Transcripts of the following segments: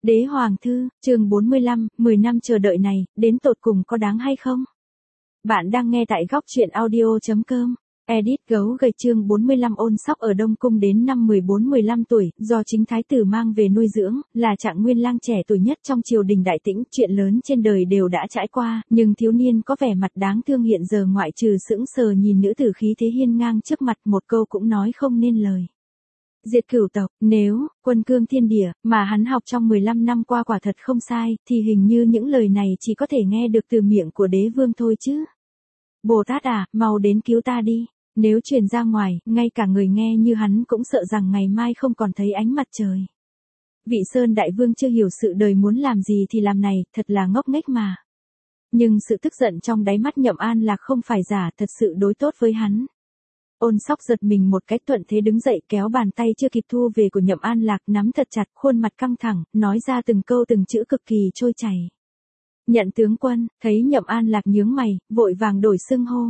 Đế Hoàng Thư, chương 45, 10 năm chờ đợi này, đến tột cùng có đáng hay không? Bạn đang nghe tại góc truyện audio.com. Edit gấu gầy chương 45 ôn sóc ở Đông Cung đến năm 14-15 tuổi, do chính thái tử mang về nuôi dưỡng, là trạng nguyên lang trẻ tuổi nhất trong triều đình Đại Tĩnh, chuyện lớn trên đời đều đã trải qua, nhưng thiếu niên có vẻ mặt đáng thương hiện giờ ngoại trừ sững sờ nhìn nữ tử khí thế hiên ngang trước mặt một câu cũng nói không nên lời. Diệt cửu tộc, nếu, quân cương thiên địa, mà hắn học trong 15 năm qua quả thật không sai, thì hình như những lời này chỉ có thể nghe được từ miệng của đế vương thôi chứ. Bồ Tát à, mau đến cứu ta đi. Nếu truyền ra ngoài, ngay cả người nghe như hắn cũng sợ rằng ngày mai không còn thấy ánh mặt trời. Vị Sơn Đại Vương chưa hiểu sự đời muốn làm gì thì làm này, thật là ngốc nghếch mà. Nhưng sự tức giận trong đáy mắt Nhậm An Lạc không phải giả, thật sự đối tốt với hắn. Ôn sóc giật mình một cái thuận thế đứng dậy kéo bàn tay chưa kịp thu về của Nhậm An Lạc nắm thật chặt, khuôn mặt căng thẳng, nói ra từng câu từng chữ cực kỳ trôi chảy. Nhận tướng quân, thấy Nhậm An Lạc nhướng mày, vội vàng đổi xưng hô.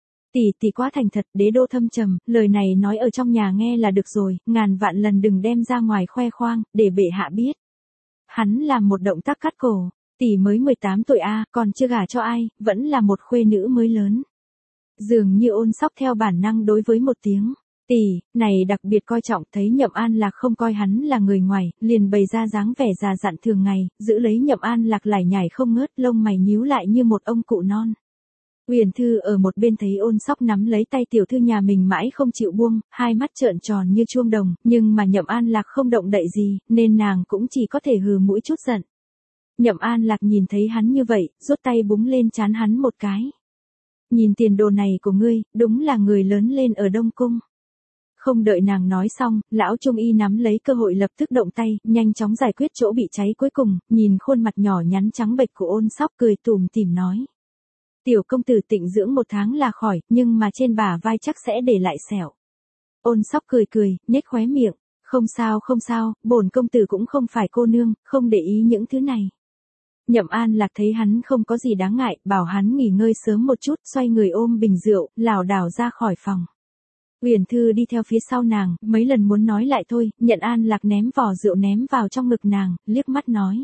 Tỷ quá thành thật, đế đô thâm trầm, lời này nói ở trong nhà nghe là được rồi, ngàn vạn lần đừng đem ra ngoài khoe khoang, để bệ hạ biết. Hắn làm một động tác cắt cổ, tỷ mới 18 tuổi còn chưa gả cho ai, vẫn là một khuê nữ mới lớn. Dường như ôn sóc theo bản năng đối với một tiếng, tỷ, này đặc biệt coi trọng, thấy Nhậm An Lạc không coi hắn là người ngoài, liền bày ra dáng vẻ già dặn thường ngày, giữ lấy Nhậm An Lạc lải nhải không ngớt, lông mày nhíu lại như một ông cụ non. Uyển Thư ở một bên thấy ôn sóc nắm lấy tay tiểu thư nhà mình mãi không chịu buông, hai mắt trợn tròn như chuông đồng, nhưng mà Nhậm An Lạc không động đậy gì, nên nàng cũng chỉ có thể hừ mũi chút giận. Nhậm An Lạc nhìn thấy hắn như vậy, rút tay búng lên trán hắn một cái. Nhìn tiền đồ này của ngươi, đúng là người lớn lên ở Đông Cung. Không đợi nàng nói xong, lão trung y nắm lấy cơ hội lập tức động tay, nhanh chóng giải quyết chỗ bị cháy cuối cùng, nhìn khuôn mặt nhỏ nhắn trắng bệch của ôn sóc cười tủm tỉm nói. Tiểu công tử tịnh dưỡng 1 tháng là khỏi, nhưng mà trên bả vai chắc sẽ để lại sẹo. Ôn sóc cười, nhếch khóe miệng, không sao, bổn công tử cũng không phải cô nương, không để ý những thứ này. Nhậm An Lạc thấy hắn không có gì đáng ngại, bảo hắn nghỉ ngơi sớm một chút, xoay người ôm bình rượu, lảo đảo ra khỏi phòng. Uyển Thư đi theo phía sau nàng, mấy lần muốn nói lại thôi, Nhậm An Lạc ném vỏ rượu ném vào trong ngực nàng, liếc mắt nói.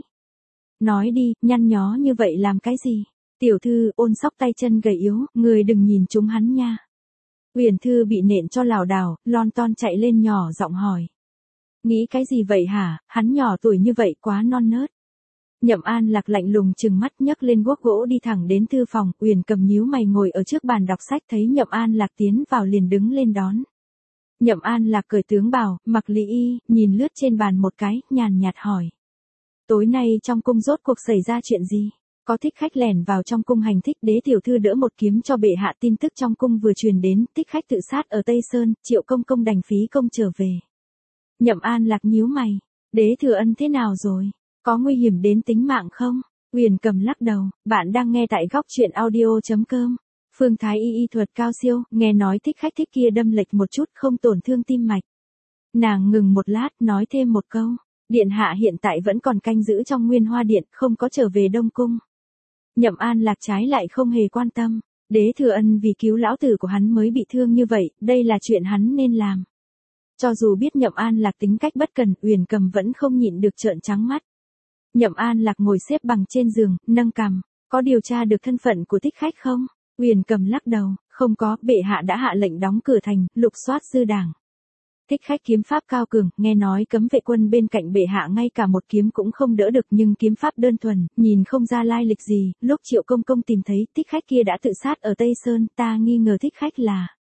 Nói đi, nhăn nhó như vậy làm cái gì? Tiểu thư, ôn sóc tay chân gầy yếu, người đừng nhìn chúng hắn nha. Uyển Thư bị nện cho lảo đảo, lon ton chạy lên nhỏ giọng hỏi. Nghĩ cái gì vậy hả, hắn nhỏ tuổi như vậy quá non nớt. Nhậm An Lạc lạnh lùng trừng mắt nhấc lên guốc gỗ đi thẳng đến thư phòng, Uyển Cầm nhíu mày ngồi ở trước bàn đọc sách thấy Nhậm An Lạc tiến vào liền đứng lên đón. Nhậm An Lạc cởi tướng bào, mặc lý y, nhìn lướt trên bàn một cái, nhàn nhạt hỏi. Tối nay trong cung rốt cuộc xảy ra chuyện gì? Có thích khách lẻn vào trong cung hành thích, đế tiểu thư đỡ một kiếm cho bệ hạ, tin tức trong cung vừa truyền đến, thích khách tự sát ở Tây Sơn, Triệu công công đành phí công trở về. Nhậm An Lạc nhíu mày, đế thừa ân thế nào rồi? Có nguy hiểm đến tính mạng không? Uyển Cầm lắc đầu, bạn đang nghe tại góc truyện audio.com. Phương Thái y thuật cao siêu, nghe nói thích khách thích kia đâm lệch một chút không tổn thương tim mạch. Nàng ngừng một lát, nói thêm một câu. Điện hạ hiện tại vẫn còn canh giữ trong Nguyên Hoa Điện, không có trở về Đông Cung. Nhậm An Lạc trái lại không hề quan tâm. Đế thừa ân vì cứu lão tử của hắn mới bị thương như vậy, đây là chuyện hắn nên làm. Cho dù biết Nhậm An Lạc tính cách bất cần, Uyển Cầm vẫn không nhịn được trợn trắng mắt. Nhậm An Lạc ngồi xếp bằng trên giường, nâng cằm, có điều tra được thân phận của thích khách không? Uyển Cầm lắc đầu, không có, bệ hạ đã hạ lệnh đóng cửa thành, lục soát dư đảng. Thích khách kiếm pháp cao cường, nghe nói cấm vệ quân bên cạnh bệ hạ ngay cả một kiếm cũng không đỡ được, nhưng kiếm pháp đơn thuần, nhìn không ra lai lịch gì, lúc Triệu công công tìm thấy, thích khách kia đã tự sát ở Tây Sơn, ta nghi ngờ thích khách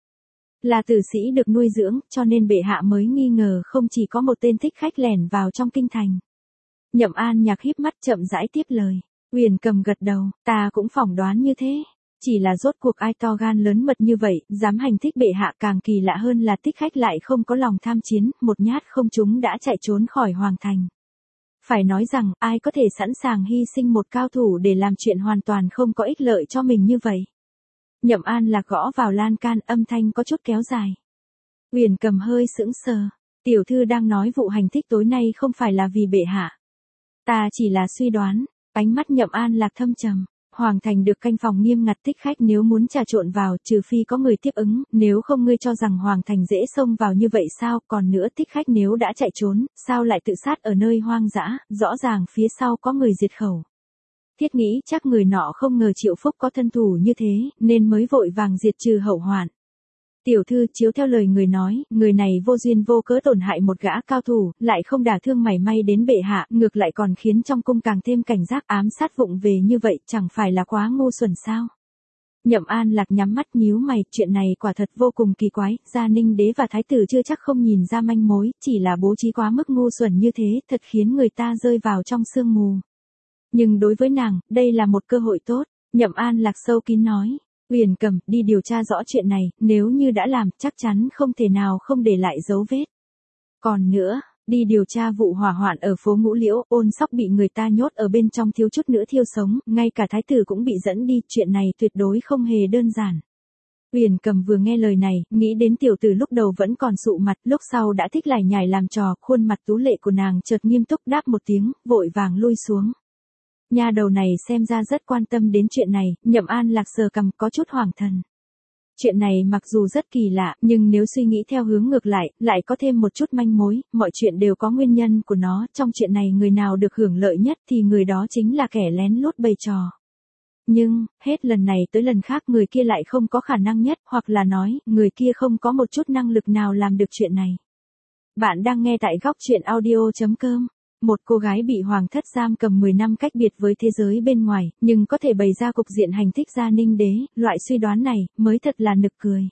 là tử sĩ được nuôi dưỡng, cho nên bệ hạ mới nghi ngờ không chỉ có một tên thích khách lẻn vào trong kinh thành. Nhậm An Nhạc híp mắt chậm rãi tiếp lời. Uyển Cầm gật đầu, ta cũng phỏng đoán như thế. Chỉ là rốt cuộc ai to gan lớn mật như vậy, dám hành thích bệ hạ, càng kỳ lạ hơn là thích khách lại không có lòng tham chiến, một nhát không trúng đã chạy trốn khỏi hoàng thành. Phải nói rằng, ai có thể sẵn sàng hy sinh một cao thủ để làm chuyện hoàn toàn không có ích lợi cho mình như vậy. Nhậm An Lạc gõ vào lan can, âm thanh có chút kéo dài. Uyển Cầm hơi sững sờ. Tiểu thư đang nói vụ hành thích tối nay không phải là vì bệ hạ. Ta chỉ là suy đoán. Ánh mắt Nhậm An Lạc thâm trầm. Hoàng thành được canh phòng nghiêm ngặt, thích khách nếu muốn trà trộn vào, trừ phi có người tiếp ứng, nếu không ngươi cho rằng hoàng thành dễ xông vào như vậy sao, còn nữa thích khách nếu đã chạy trốn, sao lại tự sát ở nơi hoang dã, rõ ràng phía sau có người diệt khẩu. Thiết nghĩ chắc người nọ không ngờ Triệu Phúc có thân thủ như thế, nên mới vội vàng diệt trừ hậu hoạn. Tiểu thư, chiếu theo lời người nói, người này vô duyên vô cớ tổn hại một gã cao thủ, lại không đả thương mảy may đến bệ hạ, ngược lại còn khiến trong cung càng thêm cảnh giác, ám sát vụng về như vậy, chẳng phải là quá ngu xuẩn sao? Nhậm An Lạc nhắm mắt nhíu mày, chuyện này quả thật vô cùng kỳ quái, Gia Ninh đế và thái tử chưa chắc không nhìn ra manh mối, chỉ là bố trí quá mức ngu xuẩn như thế, thật khiến người ta rơi vào trong sương mù. Nhưng đối với nàng, đây là một cơ hội tốt, Nhậm An Lạc sâu kín nói. Uyển Cầm, đi điều tra rõ chuyện này, nếu như đã làm, chắc chắn không thể nào không để lại dấu vết. Còn nữa, đi điều tra vụ hỏa hoạn ở phố Ngũ Liễu, Ôn Sóc bị người ta nhốt ở bên trong thiếu chút nữa thiêu sống, ngay cả thái tử cũng bị dẫn đi, chuyện này tuyệt đối không hề đơn giản. Uyển Cầm vừa nghe lời này, nghĩ đến tiểu tử lúc đầu vẫn còn sụ mặt, lúc sau đã thích lải nhải làm trò, khuôn mặt tú lệ của nàng chợt nghiêm túc đáp một tiếng, vội vàng lui xuống. Nha đầu này xem ra rất quan tâm đến chuyện này, Nhậm An Lạc sờ cằm có chút hoảng thần. Chuyện này mặc dù rất kỳ lạ, nhưng nếu suy nghĩ theo hướng ngược lại có thêm một chút manh mối, mọi chuyện đều có nguyên nhân của nó, trong chuyện này người nào được hưởng lợi nhất thì người đó chính là kẻ lén lút bày trò. Nhưng, hết lần này tới lần khác người kia lại không có khả năng nhất, hoặc là nói, người kia không có một chút năng lực nào làm được chuyện này. Bạn đang nghe tại góc truyện audio.com. Một cô gái bị hoàng thất giam cầm 10 năm cách biệt với thế giới bên ngoài, nhưng có thể bày ra cục diện hành thích Gia Ninh đế, loại suy đoán này, mới thật là nực cười.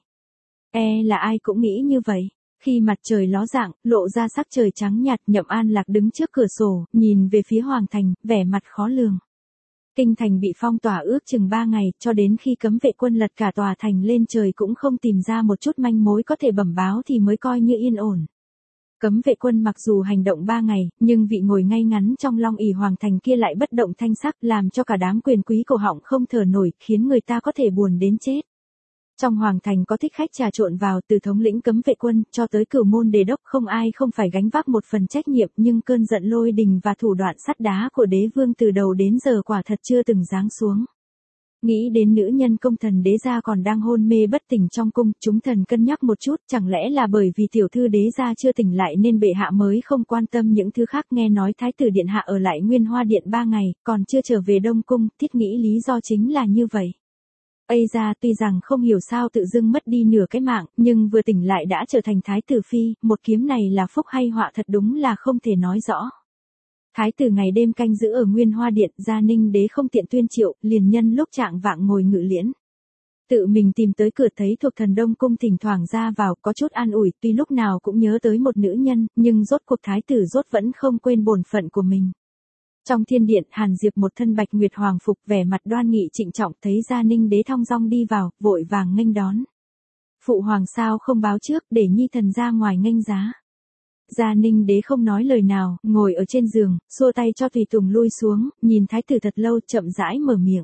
Là ai cũng nghĩ như vậy. Khi mặt trời ló dạng, lộ ra sắc trời trắng nhạt, Nhậm An Lạc đứng trước cửa sổ, nhìn về phía hoàng thành, vẻ mặt khó lường. Kinh thành bị phong tỏa ước chừng 3 ngày, cho đến khi cấm vệ quân lật cả tòa thành lên trời cũng không tìm ra một chút manh mối có thể bẩm báo thì mới coi như yên ổn. Cấm vệ quân mặc dù hành động 3 ngày, nhưng vị ngồi ngay ngắn trong Long ỷ hoàng thành kia lại bất động thanh sắc, làm cho cả đám quyền quý cổ họng không thở nổi, khiến người ta có thể buồn đến chết. Trong hoàng thành có thích khách trà trộn vào, từ thống lĩnh cấm vệ quân cho tới cửu môn đề đốc, không ai không phải gánh vác một phần trách nhiệm, nhưng cơn giận lôi đình và thủ đoạn sắt đá của đế vương từ đầu đến giờ quả thật chưa từng giáng xuống. Nghĩ đến nữ nhân công thần đế gia còn đang hôn mê bất tỉnh trong cung, chúng thần cân nhắc một chút, chẳng lẽ là bởi vì tiểu thư đế gia chưa tỉnh lại nên bệ hạ mới không quan tâm những thứ khác. Nghe nói thái tử điện hạ ở lại Nguyên Hoa điện 3 ngày, còn chưa trở về Đông cung, thiết nghĩ lý do chính là như vậy. Ây ra, tuy rằng không hiểu sao tự dưng mất đi nửa cái mạng, nhưng vừa tỉnh lại đã trở thành thái tử phi, một kiếm này là phúc hay họa thật đúng là không thể nói rõ. Thái tử ngày đêm canh giữ ở Nguyên Hoa điện, Gia Ninh đế không tiện tuyên triệu, liền nhân lúc trạng vạng ngồi ngự liễn. Tự mình tìm tới cửa, thấy thuộc thần Đông cung thỉnh thoảng ra vào, có chút an ủi, tuy lúc nào cũng nhớ tới một nữ nhân, nhưng rốt cuộc thái tử vẫn không quên bổn phận của mình. Trong thiên điện, Hàn Diệp một thân bạch nguyệt hoàng phục, vẻ mặt đoan nghị trịnh trọng, thấy Gia Ninh đế thong dong đi vào, vội vàng nghênh đón. Phụ hoàng sao không báo trước, để nhi thần ra ngoài nghênh giá. Gia Ninh đế không nói lời nào, ngồi ở trên giường, xua tay cho tùy tùng lui xuống, nhìn thái tử thật lâu, chậm rãi mở miệng.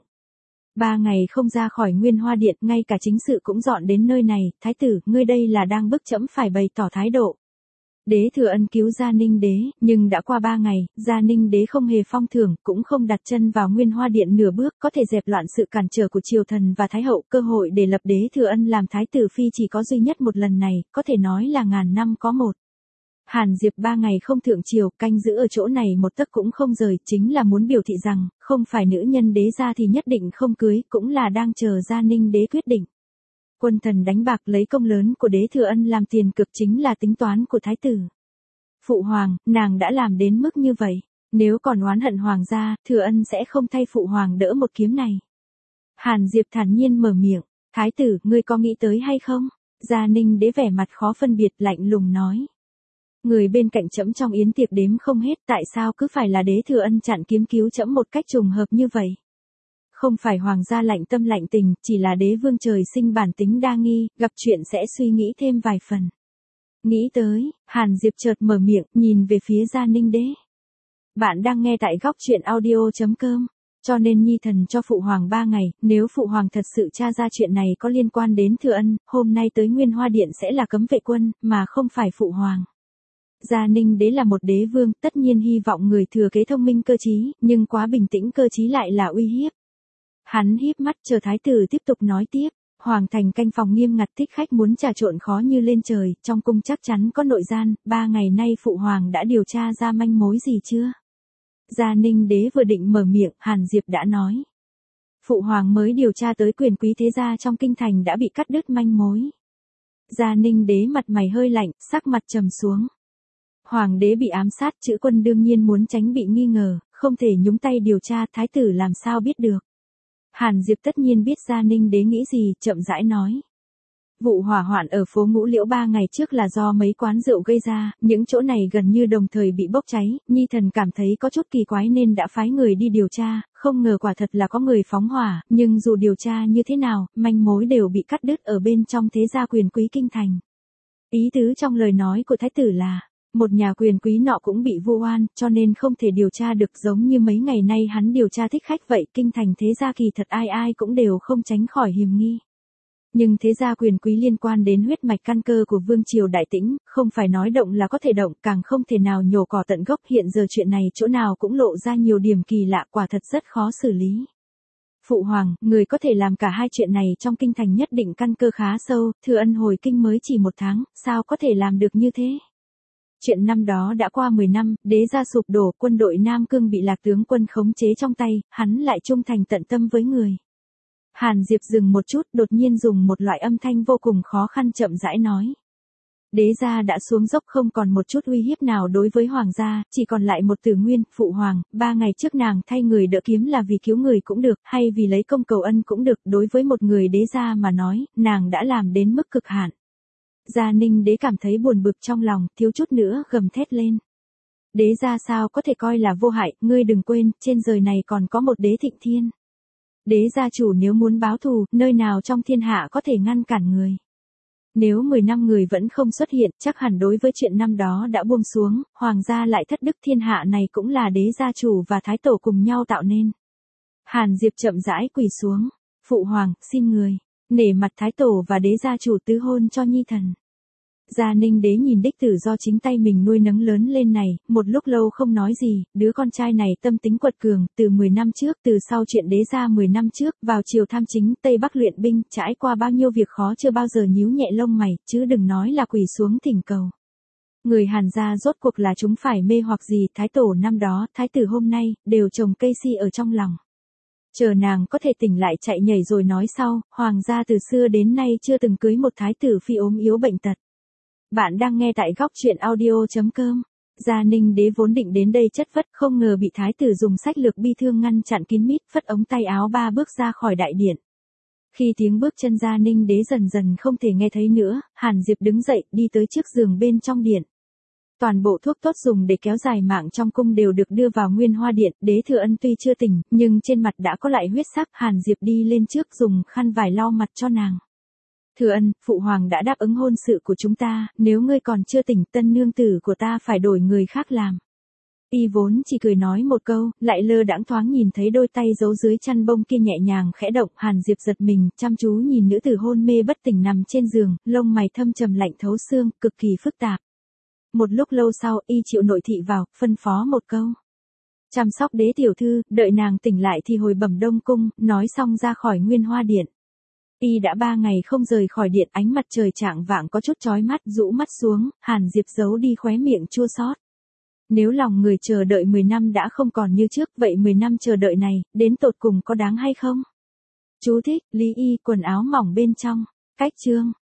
3 ngày không ra khỏi Nguyên Hoa điện, ngay cả chính sự cũng dọn đến nơi này, thái tử, ngươi đây là đang bức trẫm phải bày tỏ thái độ. Đế Thừa Ân cứu Gia Ninh đế, nhưng đã qua 3 ngày, Gia Ninh đế không hề phong thưởng, cũng không đặt chân vào Nguyên Hoa điện nửa bước, có thể dẹp loạn sự cản trở của triều thần và thái hậu, cơ hội để lập Đế Thừa Ân làm thái tử phi chỉ có duy nhất một lần này, có thể nói là ngàn năm có một. Hàn Diệp 3 ngày không thượng triều, canh giữ ở chỗ này một tấc cũng không rời, chính là muốn biểu thị rằng, không phải nữ nhân đế gia thì nhất định không cưới, cũng là đang chờ Gia Ninh đế quyết định. Quân thần đánh bạc lấy công lớn của Đế Thừa Ân làm tiền cực chính là tính toán của thái tử. Phụ hoàng, nàng đã làm đến mức như vậy, nếu còn oán hận hoàng gia, Thừa Ân sẽ không thay phụ hoàng đỡ một kiếm này. Hàn Diệp thản nhiên mở miệng, thái tử, ngươi có nghĩ tới hay không? Gia Ninh đế vẻ mặt khó phân biệt, lạnh lùng nói. Người bên cạnh trẫm trong yến tiệc đếm không hết, tại sao cứ phải là Đế Thừa Ân chặn kiếm cứu trẫm một cách trùng hợp như vậy? Không phải hoàng gia lạnh tâm lạnh tình, chỉ là đế vương trời sinh bản tính đa nghi, gặp chuyện sẽ suy nghĩ thêm vài phần. Nghĩ tới, Hàn Diệp chợt mở miệng, nhìn về phía Gia Ninh đế. Bạn đang nghe tại góc truyện audio.com. Cho nên nhi thần cho phụ hoàng 3 ngày, nếu phụ hoàng thật sự tra ra chuyện này có liên quan đến Thừa Ân, hôm nay tới Nguyên Hoa điện sẽ là cấm vệ quân, mà không phải phụ hoàng. Gia Ninh đế là một đế vương, tất nhiên hy vọng người thừa kế thông minh cơ trí, nhưng quá bình tĩnh cơ trí lại là uy hiếp. Hắn híp mắt chờ thái tử tiếp tục nói tiếp. Hoàng thành canh phòng nghiêm ngặt, thích khách muốn trà trộn khó như lên trời, trong cung chắc chắn có nội gian, 3 ngày nay phụ hoàng đã điều tra ra manh mối gì chưa? Gia Ninh đế vừa định mở miệng, Hàn Diệp đã nói. Phụ hoàng mới điều tra tới quyền quý thế gia trong kinh thành đã bị cắt đứt manh mối. Gia Ninh đế mặt mày hơi lạnh, sắc mặt trầm xuống. Hoàng đế bị ám sát, chữ quân đương nhiên muốn tránh bị nghi ngờ, không thể nhúng tay điều tra, thái tử làm sao biết được. Hàn Diệp tất nhiên biết Gia Ninh đế nghĩ gì, chậm rãi nói. Vụ hỏa hoạn ở phố Ngũ Liễu 3 ngày trước là do mấy quán rượu gây ra, những chỗ này gần như đồng thời bị bốc cháy, Nhi thần cảm thấy có chút kỳ quái nên đã phái người đi điều tra, không ngờ quả thật là có người phóng hỏa, nhưng dù điều tra như thế nào, manh mối đều bị cắt đứt ở bên trong thế gia quyền quý kinh thành. Ý tứ trong lời nói của thái tử là, một nhà quyền quý nọ cũng bị vu oan, cho nên không thể điều tra được giống như mấy ngày nay hắn điều tra thích khách vậy, kinh thành thế gia kỳ thật ai ai cũng đều không tránh khỏi hiềm nghi. Nhưng thế gia quyền quý liên quan đến huyết mạch căn cơ của vương triều Đại Tĩnh, không phải nói động là có thể động, càng không thể nào nhổ cỏ tận gốc, hiện giờ chuyện này chỗ nào cũng lộ ra nhiều điểm kỳ lạ, quả thật rất khó xử lý. Phụ hoàng, người có thể làm cả hai chuyện này trong kinh thành nhất định căn cơ khá sâu, thừa ân hồi kinh mới chỉ 1 tháng, sao có thể làm được như thế? Chuyện năm đó đã qua 10 năm, đế gia sụp đổ, quân đội Nam Cương bị Lạc tướng quân khống chế trong tay, hắn lại trung thành tận tâm với người. Hàn Diệp dừng một chút, đột nhiên dùng một loại âm thanh vô cùng khó khăn chậm rãi nói. Đế gia đã xuống dốc, không còn một chút uy hiếp nào đối với hoàng gia, chỉ còn lại một Tử Nguyên, phụ hoàng, 3 ngày trước nàng thay người đỡ kiếm là vì cứu người cũng được, hay vì lấy công cầu ân cũng được, đối với một người đế gia mà nói, nàng đã làm đến mức cực hạn. Gia Ninh đế cảm thấy buồn bực trong lòng, thiếu chút nữa gầm thét lên. Đế gia sao có thể coi là vô hại, ngươi đừng quên, trên đời này còn có một đế Thịnh Thiên. Đế gia chủ nếu muốn báo thù, nơi nào trong thiên hạ có thể ngăn cản người. Nếu 10 năm người vẫn không xuất hiện, chắc hẳn đối với chuyện năm đó đã buông xuống, hoàng gia lại thất đức, thiên hạ này cũng là đế gia chủ và thái tổ cùng nhau tạo nên. Hàn Diệp chậm rãi quỳ xuống. Phụ hoàng, xin người, nể mặt thái tổ và đế gia chủ tứ hôn cho nhi thần. Gia Ninh đế nhìn đích tử do chính tay mình nuôi nấng lớn lên này, một lúc lâu không nói gì, đứa con trai này tâm tính quật cường, từ 10 năm trước, từ sau chuyện đế gia 10 năm trước, vào triều tham chính, Tây Bắc luyện binh, trải qua bao nhiêu việc khó chưa bao giờ nhíu nhẹ lông mày, chứ đừng nói là quỳ xuống thỉnh cầu. Người Hàn gia rốt cuộc là chúng phải mê hoặc gì, thái tổ năm đó, thái tử hôm nay, đều trồng cây si ở trong lòng. Chờ nàng có thể tỉnh lại chạy nhảy rồi nói sau, hoàng gia từ xưa đến nay chưa từng cưới một thái tử phi ốm yếu bệnh tật. Bạn đang nghe tại góc truyện audio.com. Gia Ninh đế vốn định đến đây chất vấn, không ngờ bị thái tử dùng sách lược bi thương ngăn chặn kín mít, phất ống tay áo 3 bước ra khỏi đại điện. Khi tiếng bước chân Gia Ninh đế dần dần không thể nghe thấy nữa, Hàn Diệp đứng dậy, đi tới trước giường bên trong điện. Toàn bộ thuốc tốt dùng để kéo dài mạng trong cung đều được đưa vào Nguyên Hoa điện, đế Thừa Ân tuy chưa tỉnh, nhưng trên mặt đã có lại huyết sắc, Hàn Diệp đi lên trước dùng khăn vải lau mặt cho nàng. Thừa Ân, phụ hoàng đã đáp ứng hôn sự của chúng ta, nếu ngươi còn chưa tỉnh, tân nương tử của ta phải đổi người khác làm. Y vốn chỉ cười nói một câu, lại lơ đãng thoáng nhìn thấy đôi tay giấu dưới chăn bông kia nhẹ nhàng khẽ động, Hàn Diệp giật mình, chăm chú nhìn nữ tử hôn mê bất tỉnh nằm trên giường, lông mày thâm trầm lạnh thấu xương, cực kỳ phức tạp. Một lúc lâu sau, y chịu nội thị vào, phân phó một câu. Chăm sóc đế tiểu thư, đợi nàng tỉnh lại thì hồi bẩm Đông cung, nói xong ra khỏi Nguyên Hoa điện. Y đã 3 ngày không rời khỏi điện, ánh mặt trời chạng vạng có chút chói mắt, rũ mắt xuống, Hàn Diệp giấu đi khóe miệng chua xót. Nếu lòng người chờ đợi 10 năm đã không còn như trước, vậy 10 năm chờ đợi này, đến tột cùng có đáng hay không? Chú thích, Lý Y, quần áo mỏng bên trong. Cách chương.